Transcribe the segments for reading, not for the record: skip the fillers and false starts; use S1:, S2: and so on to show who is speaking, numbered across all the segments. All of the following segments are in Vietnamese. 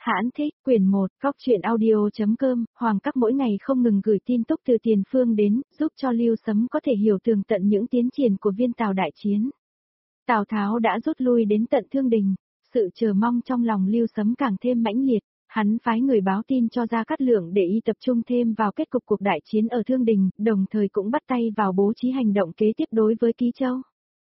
S1: Hãn thích, quyển 1, góc truyện audio.com, Hoàng Các mỗi ngày không ngừng gửi tin tức từ tiền phương đến, giúp cho Lưu Sấm có thể hiểu tường tận những tiến triển của viên Tào đại chiến. Tào Tháo đã rút lui đến tận Thương Đình, sự chờ mong trong lòng Lưu Sấm càng thêm mãnh liệt, hắn phái người báo tin cho Gia Cát Lượng để y tập trung thêm vào kết cục cuộc đại chiến ở Thương Đình, đồng thời cũng bắt tay vào bố trí hành động kế tiếp đối với Ký Châu.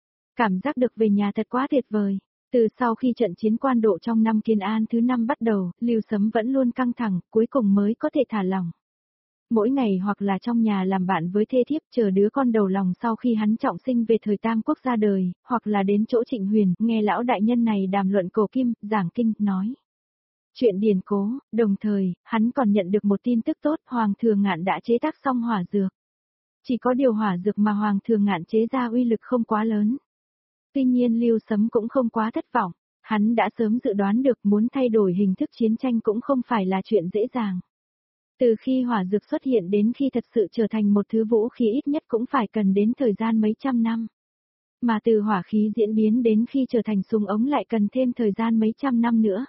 S1: Cảm giác được về nhà thật quá tuyệt vời. Từ sau khi trận chiến quan độ trong năm Kiến An thứ 5 bắt đầu, Lưu Sấm vẫn luôn căng thẳng, cuối cùng mới có thể thả lỏng. Mỗi ngày hoặc là trong nhà làm bạn với thê thiếp chờ đứa con đầu lòng sau khi hắn trọng sinh về thời Tam Quốc ra đời, hoặc là đến chỗ Trịnh Huyền, nghe lão đại nhân này đàm luận cổ kim, giảng kinh, nói chuyện điển cố, đồng thời, hắn còn nhận được một tin tức tốt, Hoàng Thừa Ngạn đã chế tác xong hỏa dược. Chỉ có điều hỏa dược mà Hoàng Thừa Ngạn chế ra uy lực không quá lớn. Tuy nhiên Lưu Sấm cũng không quá thất vọng, hắn đã sớm dự đoán được muốn thay đổi hình thức chiến tranh cũng không phải là chuyện dễ dàng. Từ khi hỏa dược xuất hiện đến khi thật sự trở thành một thứ vũ khí ít nhất cũng phải cần đến thời gian mấy trăm năm. Mà từ hỏa khí diễn biến đến khi trở thành súng ống lại cần thêm thời gian mấy trăm năm nữa.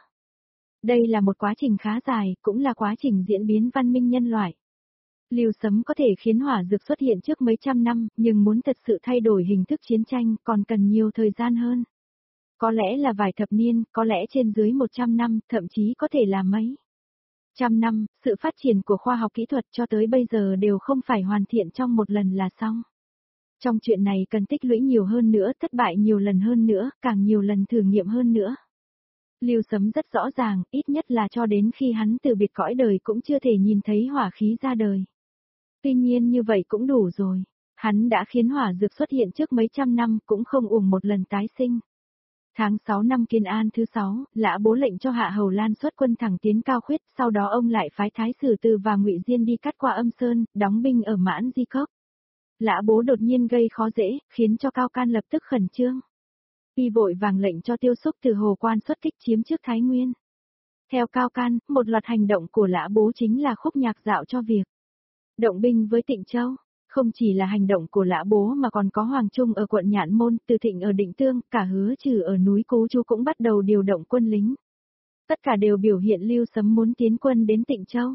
S1: Đây là một quá trình khá dài, cũng là quá trình diễn biến văn minh nhân loại. Lưu Sấm có thể khiến hỏa dược xuất hiện trước mấy trăm năm, nhưng muốn thật sự thay đổi hình thức chiến tranh còn cần nhiều thời gian hơn. Có lẽ là vài thập niên, có lẽ trên dưới 100 năm, thậm chí có thể là mấy trăm năm, sự phát triển của khoa học kỹ thuật cho tới bây giờ đều không phải hoàn thiện trong một lần là xong. Trong chuyện này cần tích lũy nhiều hơn nữa, thất bại nhiều lần hơn nữa, càng nhiều lần thử nghiệm hơn nữa. Lưu Sấm rất rõ ràng, ít nhất là cho đến khi hắn từ biệt cõi đời cũng chưa thể nhìn thấy hỏa khí ra đời. Tuy nhiên như vậy cũng đủ rồi. Hắn đã khiến hỏa dược xuất hiện trước mấy trăm năm cũng không uổng một lần tái sinh. Tháng 6 năm Kiến An thứ 6, Lã Bố lệnh cho Hạ Hầu Lan xuất quân thẳng tiến Cao Khuyết, sau đó ông lại phái Thái Sử Từ và Ngụy Diên đi cắt qua Âm Sơn, đóng binh ở Mãn Di Cốc. Lã Bố đột nhiên gây khó dễ, khiến cho Cao Can lập tức khẩn trương. Y vội vàng lệnh cho Tiêu Xúc từ Hồ Quan xuất kích chiếm trước Thái Nguyên. Theo Cao Can, một loạt hành động của Lã Bố chính là khúc nhạc dạo cho việc động binh với Tịnh Châu. Không chỉ là hành động của Lã Bố mà còn có Hoàng Trung ở quận Nhạn Môn, Từ Thịnh ở Định Tương, cả Hứa Trừ ở núi Cố Chu cũng bắt đầu điều động quân lính. Tất cả đều biểu hiện Lưu Sấm muốn tiến quân đến Tịnh Châu.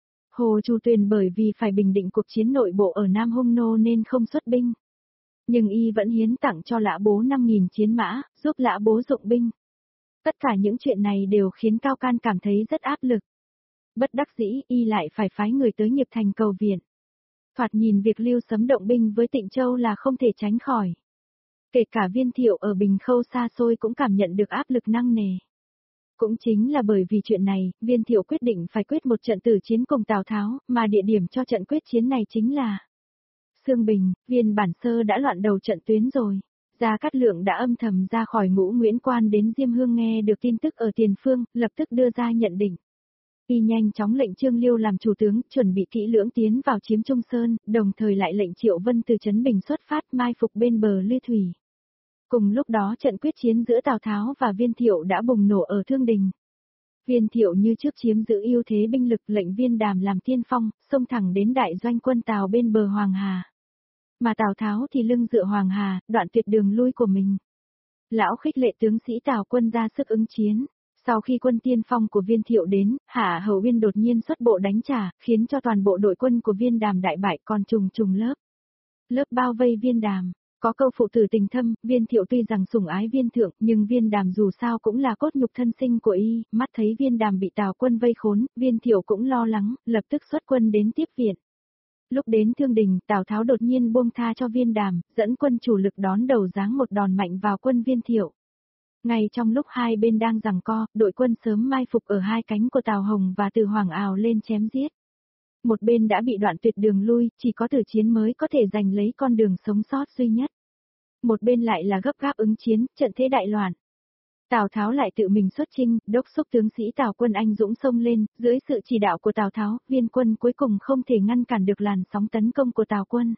S1: Hồ Chu Tuyền bởi vì phải bình định cuộc chiến nội bộ ở Nam Hung Nô nên không xuất binh. Nhưng y vẫn hiến tặng cho Lã Bố 5.000 chiến mã, giúp Lã Bố dụng binh. Tất cả những chuyện này đều khiến Cao Can cảm thấy rất áp lực. Bất đắc dĩ, y lại phải phái người tới Nghiệp Thành cầu viện. Thoạt nhìn việc Lưu Sấm động binh với Tịnh Châu là không thể tránh khỏi. Kể cả Viên Thiệu ở Bình Khâu xa xôi cũng cảm nhận được áp lực nặng nề. Cũng chính là bởi vì chuyện này, Viên Thiệu quyết định phải quyết một trận tử chiến cùng Tào Tháo, mà địa điểm cho trận quyết chiến này chính là Sương Bình. Viên Bản Sơ đã loạn đầu trận tuyến rồi. Gia Cát Lượng đã âm thầm ra khỏi Ngũ Nguyễn Quan đến Diêm Hương nghe được tin tức ở tiền phương, lập tức đưa ra nhận định. Y nhanh chóng lệnh Trương Liêu làm chủ tướng, chuẩn bị kỹ lưỡng tiến vào chiếm Trung Sơn, đồng thời lại lệnh Triệu Vân từ Trấn Bình xuất phát mai phục bên bờ Lư Thủy. Cùng lúc đó trận quyết chiến giữa Tào Tháo và Viên Thiệu đã bùng nổ ở Thương Đình. Viên Thiệu như trước chiếm giữ ưu thế binh lực, lệnh Viên Đàm làm tiên phong, xông thẳng đến đại doanh quân Tào bên bờ Hoàng Hà. Mà Tào Tháo thì lưng dựa Hoàng Hà, đoạn tuyệt đường lui của mình. Lão khích lệ tướng sĩ Tào quân ra sức ứng chiến. Sau khi quân tiên phong của Viên Thiệu đến, Hạ Hầu Uyên đột nhiên xuất bộ đánh trả, khiến cho toàn bộ đội quân của Viên Đàm đại bại, còn trùng lớp. Lớp bao vây Viên Đàm, có câu phụ tử tình thâm, Viên Thiệu tuy rằng sủng ái Viên Thượng, nhưng Viên Đàm dù sao cũng là cốt nhục thân sinh của y, mắt thấy Viên Đàm bị Tào quân vây khốn, Viên Thiệu cũng lo lắng, lập tức xuất quân đến tiếp viện. Lúc đến Thương Đình, Tào Tháo đột nhiên buông tha cho Viên Đàm, dẫn quân chủ lực đón đầu giáng một đòn mạnh vào quân Viên Thiệu. Ngay trong lúc hai bên đang giằng co, đội quân sớm mai phục ở hai cánh của Tào Hồng và Từ Hoàng ào lên chém giết. Một bên đã bị đoạn tuyệt đường lui, chỉ có tử chiến mới có thể giành lấy con đường sống sót duy nhất. Một bên lại là gấp gáp ứng chiến, trận thế đại loạn. Tào Tháo lại tự mình xuất chinh, đốc thúc tướng sĩ Tào quân anh dũng xông lên, dưới sự chỉ đạo của Tào Tháo, Viên quân cuối cùng không thể ngăn cản được làn sóng tấn công của Tào quân.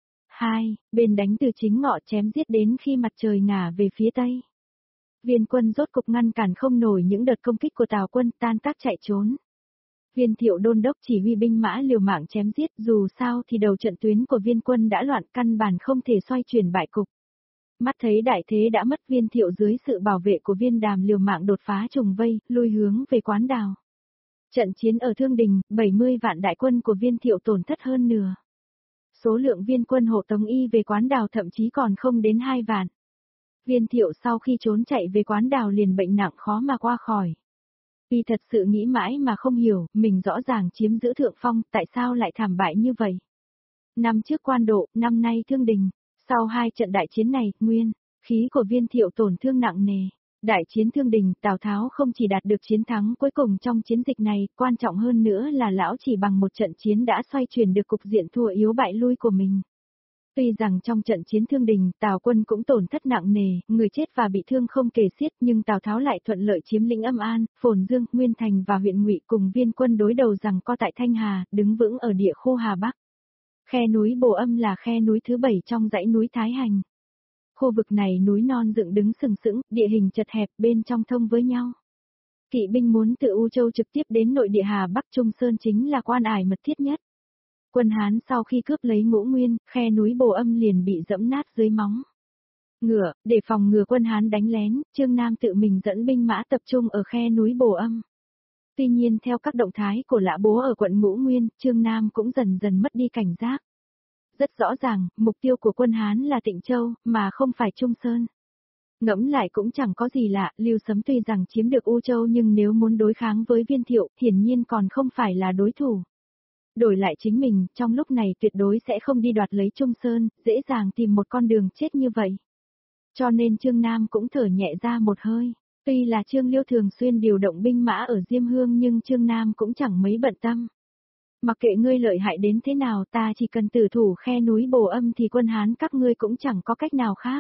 S1: Hai bên đánh từ chính ngọ chém giết đến khi mặt trời ngả về phía tây. Viên quân rốt cục ngăn cản không nổi những đợt công kích của Tào quân, tan tác chạy trốn. Viên Thiệu đôn đốc chỉ huy binh mã liều mạng chém giết, dù sao thì đầu trận tuyến của Viên quân đã loạn, căn bản không thể xoay chuyển bại cục. Mắt thấy đại thế đã mất, Viên Thiệu dưới sự bảo vệ của Viên Đàm liều mạng đột phá trùng vây, lui hướng về Quán Đào. Trận chiến ở Thương Đình, 70 vạn đại quân của Viên Thiệu tổn thất hơn nửa. Số lượng viên quân hộ tống y về Quán Đào thậm chí còn không đến 2 vạn. Viên Thiệu sau khi trốn chạy về Quán Đào liền bệnh nặng khó mà qua khỏi. Y thật sự nghĩ mãi mà không hiểu, mình rõ ràng chiếm giữ thượng phong, tại sao lại thảm bại như vậy. Năm trước Quan Độ, năm nay Thương Đình. Sau 2 trận đại chiến này, nguyên khí của Viên Thiệu tổn thương nặng nề. Đại chiến Thương Đình, Tào Tháo không chỉ đạt được chiến thắng cuối cùng trong chiến dịch này, quan trọng hơn nữa là lão chỉ bằng một trận chiến đã xoay chuyển được cục diện thua yếu bại lui của mình. Tuy rằng trong trận chiến Thương Đình, Tào quân cũng tổn thất nặng nề, người chết và bị thương không kể xiết, nhưng Tào Tháo lại thuận lợi chiếm lĩnh Âm An, Phồn Dương, Nguyên Thành và huyện Ngụy cùng viên quân đối đầu rằng co tại Thanh Hà, đứng vững ở địa khu Hà Bắc. Khe núi Bồ Âm là khe núi thứ 7 trong dãy núi Thái Hành. Khu vực này núi non dựng đứng sừng sững, địa hình chật hẹp, bên trong thông với nhau. Kỵ binh muốn từ U Châu trực tiếp đến nội địa Hà Bắc Trung Sơn chính là quan ải mật thiết nhất. Quân Hán sau khi cướp lấy Ngũ Nguyên, khe núi Bồ Âm liền bị dẫm nát dưới móng ngựa, để phòng ngừa quân Hán đánh lén, Chương Nam tự mình dẫn binh mã tập trung ở khe núi Bồ Âm. Tuy nhiên theo các động thái của Lã Bố ở quận Ngũ Nguyên, Chương Nam cũng dần dần mất đi cảnh giác. Rất rõ ràng, mục tiêu của quân Hán là Tịnh Châu, mà không phải Trung Sơn. Ngẫm lại cũng chẳng có gì lạ, Lưu Sấm tuy rằng chiếm được U Châu nhưng nếu muốn đối kháng với Viên Thiệu, hiển nhiên còn không phải là đối thủ. Đổi lại chính mình, trong lúc này tuyệt đối sẽ không đi đoạt lấy Trung Sơn, dễ dàng tìm một con đường chết như vậy. Cho nên Chương Nam cũng thở nhẹ ra một hơi. Tuy là Chương Liêu thường xuyên điều động binh mã ở Diêm Hương nhưng Chương Nam cũng chẳng mấy bận tâm. Mặc kệ ngươi lợi hại đến thế nào, ta chỉ cần tử thủ khe núi Bồ Âm thì quân Hán các ngươi cũng chẳng có cách nào khác.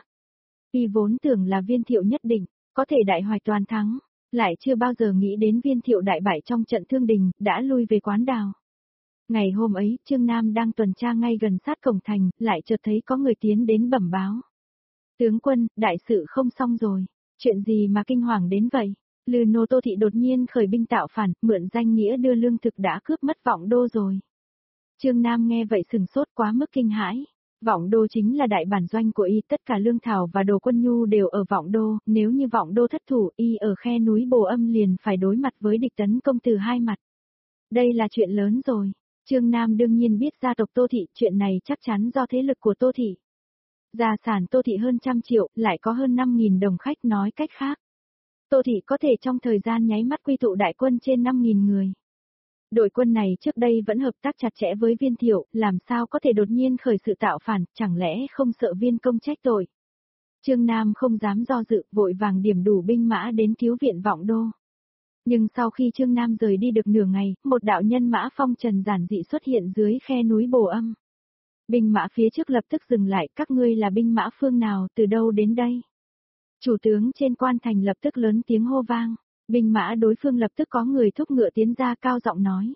S1: Y vốn tưởng là Viên Thiệu nhất định có thể đại hoạch toàn thắng, lại chưa bao giờ nghĩ đến Viên Thiệu đại bại trong trận Thương Đình, đã lui về Quán Đào. Ngày hôm ấy, Chương Nam đang tuần tra ngay gần sát cổng thành, lại chợt thấy có người tiến đến bẩm báo. Tướng quân, đại sự không xong rồi. Chuyện gì mà kinh hoàng đến vậy? Lư Nô Tô Thị đột nhiên khởi binh tạo phản, mượn danh nghĩa đưa lương thực đã cướp mất Vọng Đô rồi. Chương Nam nghe vậy sừng sốt quá mức kinh hãi. Vọng Đô chính là đại bản doanh của y, tất cả lương thảo và đồ quân nhu đều ở Vọng Đô, nếu như Vọng Đô thất thủ, y ở khe núi Bồ Âm liền phải đối mặt với địch tấn công từ hai mặt. Đây là chuyện lớn rồi. Chương Nam đương nhiên biết gia tộc Tô Thị, chuyện này chắc chắn do thế lực của Tô Thị. Gia sản Tô Thị hơn 100 triệu, lại có hơn 5.000 đồng khách, nói cách khác. Tô Thị có thể trong thời gian nháy mắt quy tụ đại quân trên 5.000 người. Đội quân này trước đây vẫn hợp tác chặt chẽ với Viên Thiệu, làm sao có thể đột nhiên khởi sự tạo phản, chẳng lẽ không sợ Viên công trách tội. Chương Nam không dám do dự, vội vàng điểm đủ binh mã đến cứu viện Vọng Đô. Nhưng sau khi Chương Nam rời đi được nửa ngày, một đạo nhân mã phong trần giản dị xuất hiện dưới khe núi Bồ Âm. Binh mã phía trước lập tức dừng lại, các ngươi là binh mã phương nào, từ đâu đến đây? Chủ tướng trên quan thành lập tức lớn tiếng hô vang, binh mã đối phương lập tức có người thúc ngựa tiến ra cao giọng nói.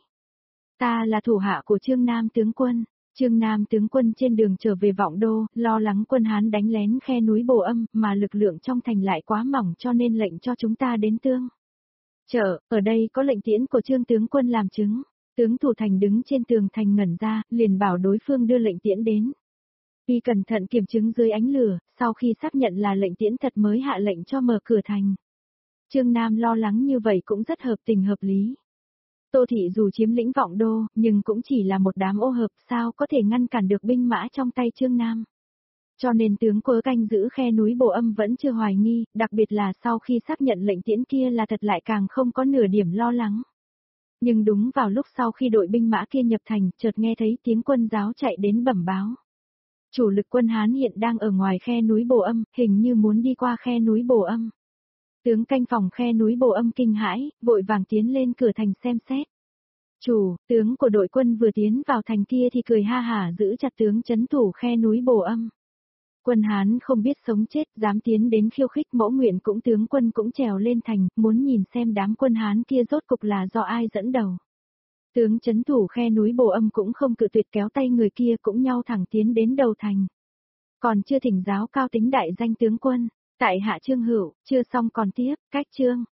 S1: Ta là thủ hạ của Chương Nam tướng quân. Chương Nam tướng quân trên đường trở về Vọng Đô, lo lắng quân Hán đánh lén khe núi Bồ Âm, mà lực lượng trong thành lại quá mỏng cho nên lệnh cho chúng ta đến tương. Ở đây có lệnh tiễn của Chương tướng quân làm chứng. Tướng thủ thành đứng trên tường thành ngẩn ra, liền bảo đối phương đưa lệnh tiễn đến. Y cẩn thận kiểm chứng dưới ánh lửa, sau khi xác nhận là lệnh tiễn thật mới hạ lệnh cho mở cửa thành. Chương Nam lo lắng như vậy cũng rất hợp tình hợp lý. Tô Thị dù chiếm lĩnh Vọng Đô, nhưng cũng chỉ là một đám ô hợp, sao có thể ngăn cản được binh mã trong tay Chương Nam. Cho nên tướng cớ canh giữ khe núi Bồ Âm vẫn chưa hoài nghi, đặc biệt là sau khi xác nhận lệnh tiễn kia là thật lại càng không có nửa điểm lo lắng. Nhưng đúng vào lúc sau khi đội binh mã kia nhập thành, chợt nghe thấy tiếng quân giáo chạy đến bẩm báo. Chủ lực quân Hán hiện đang ở ngoài khe núi Bồ Âm, hình như muốn đi qua khe núi Bồ Âm. Tướng canh phòng khe núi Bồ Âm kinh hãi, vội vàng tiến lên cửa thành xem xét. Tướng của đội quân vừa tiến vào thành kia thì cười ha hả giữ chặt tướng trấn thủ khe núi Bồ Âm. Quân Hán không biết sống chết, dám tiến đến khiêu khích Mẫu Nguyện cũng tướng quân cũng trèo lên thành, muốn nhìn xem đám quân Hán kia rốt cục là do ai dẫn đầu. Tướng trấn thủ khe núi Bồ Âm cũng không cự tuyệt, kéo tay người kia cũng nhau thẳng tiến đến đầu thành. Còn chưa thỉnh giáo cao tính đại danh tướng quân, tại hạ Trương Hữu, chưa xong còn tiếp, cách chương.